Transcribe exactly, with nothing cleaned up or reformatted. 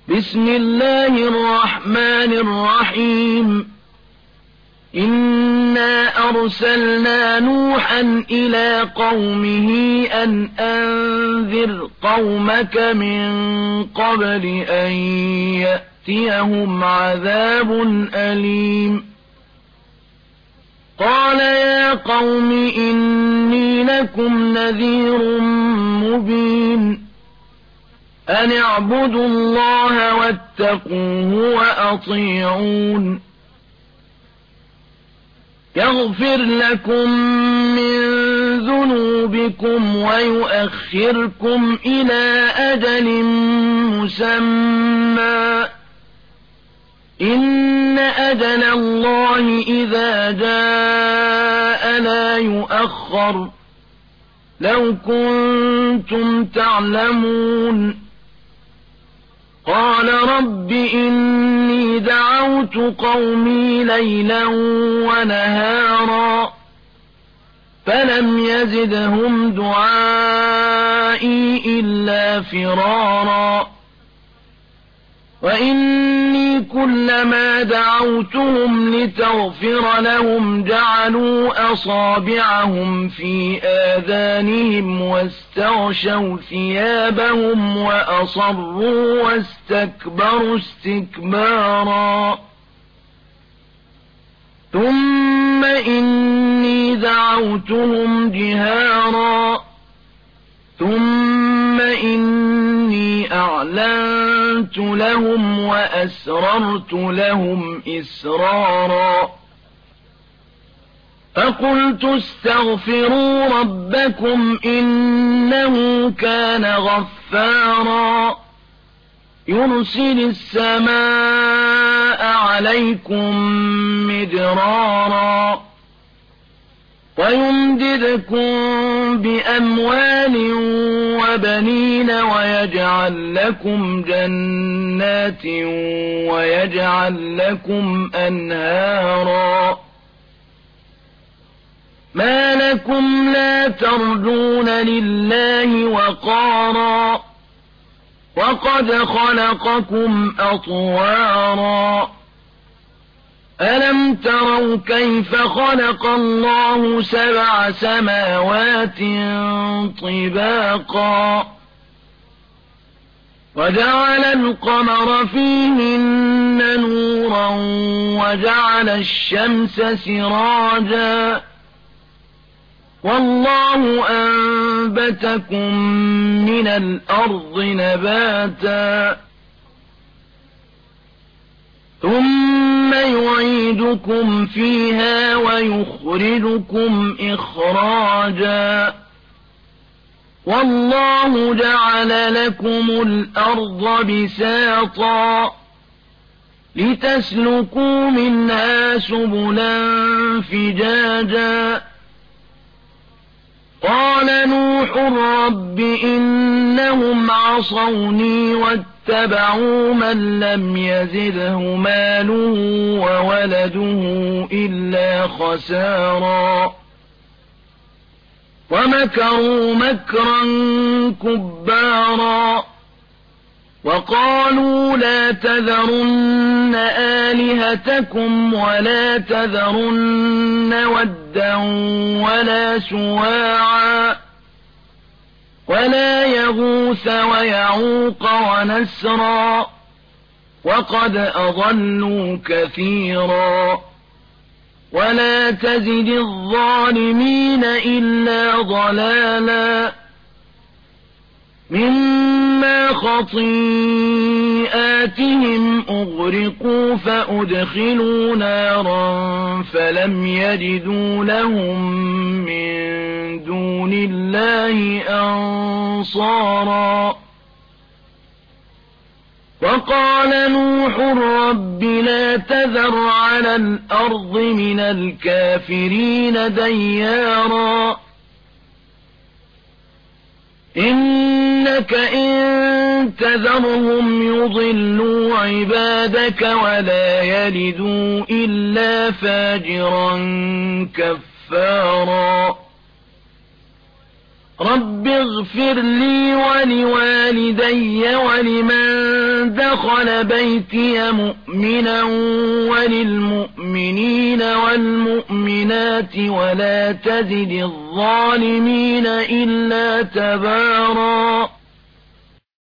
بسم الله الرحمن الرحيم إنا أرسلنا نوحا إلى قومه أن أنذر قومك من قبل أن يأتيهم عذاب أليم قال يا قوم إني لكم نذير مبين أن اعبدوا الله واتقوه وأطيعون يغفر لكم من ذنوبكم ويؤخركم إلى أجل مسمى إن أجل الله إذا جاء لا يؤخر لو كنتم تعلمون قال رب إني دعوت قومي ليلا ونهارا فلم يزدهم دعائي إلا فرارا وإني كلما دعوتهم لتغفر لهم جعلوا أصابعهم في آذانهم واستغشوا ثيابهم وأصروا واستكبروا استكبارا ثم إني دعوتهم جهارا ثم إني أعلنت لهم وأسررت لهم إسرارا فقلت استغفروا ربكم إنه كان غفارا يرسل السماء عليكم مدرارا ويمددكم بأموال وبنين ويجعل لكم جنات ويجعل لكم أنهارا ما لكم لا ترجون لله وقارا وقد خلقكم أطوارا ألم تروا كيف خلق الله سبع سماوات طباقا وجعل القمر فيهن نورا وجعل الشمس سراجا والله أنبتكم من الأرض نباتا ثم يعيدكم فيها ويخرجكم إخراجا والله جعل لكم الأرض بساطا لتسلكوا منها سبلا فجاجا قال نوح رب إنهم عصوني واتبعوا من لم يزده ماله وولده إلا خسارا ومكروا مكرا كبارا وقالوا لا تذرن آلهتكم ولا تذرن ودا ولا سواعا ولا يغوث ويعوق ونسرا وقد أضلوا كثيرا ولا تزد الظالمين إلا ضلالا مما خطيئاتهم أغرقوا فأدخلوا نارا فلم يجدوا لهم من دون الله أنصارا وقال نوح رب لا تذر على الأرض من الكافرين ديارا إنك إن تذرهم يضلوا عبادك ولا يلدوا إلا فاجرا كفارا رب اغفر لي ولوالدي ولمن دخل بيتي مؤمنا وللمؤمنين والمؤمنات ولا تزد الظالمين إلا تبارا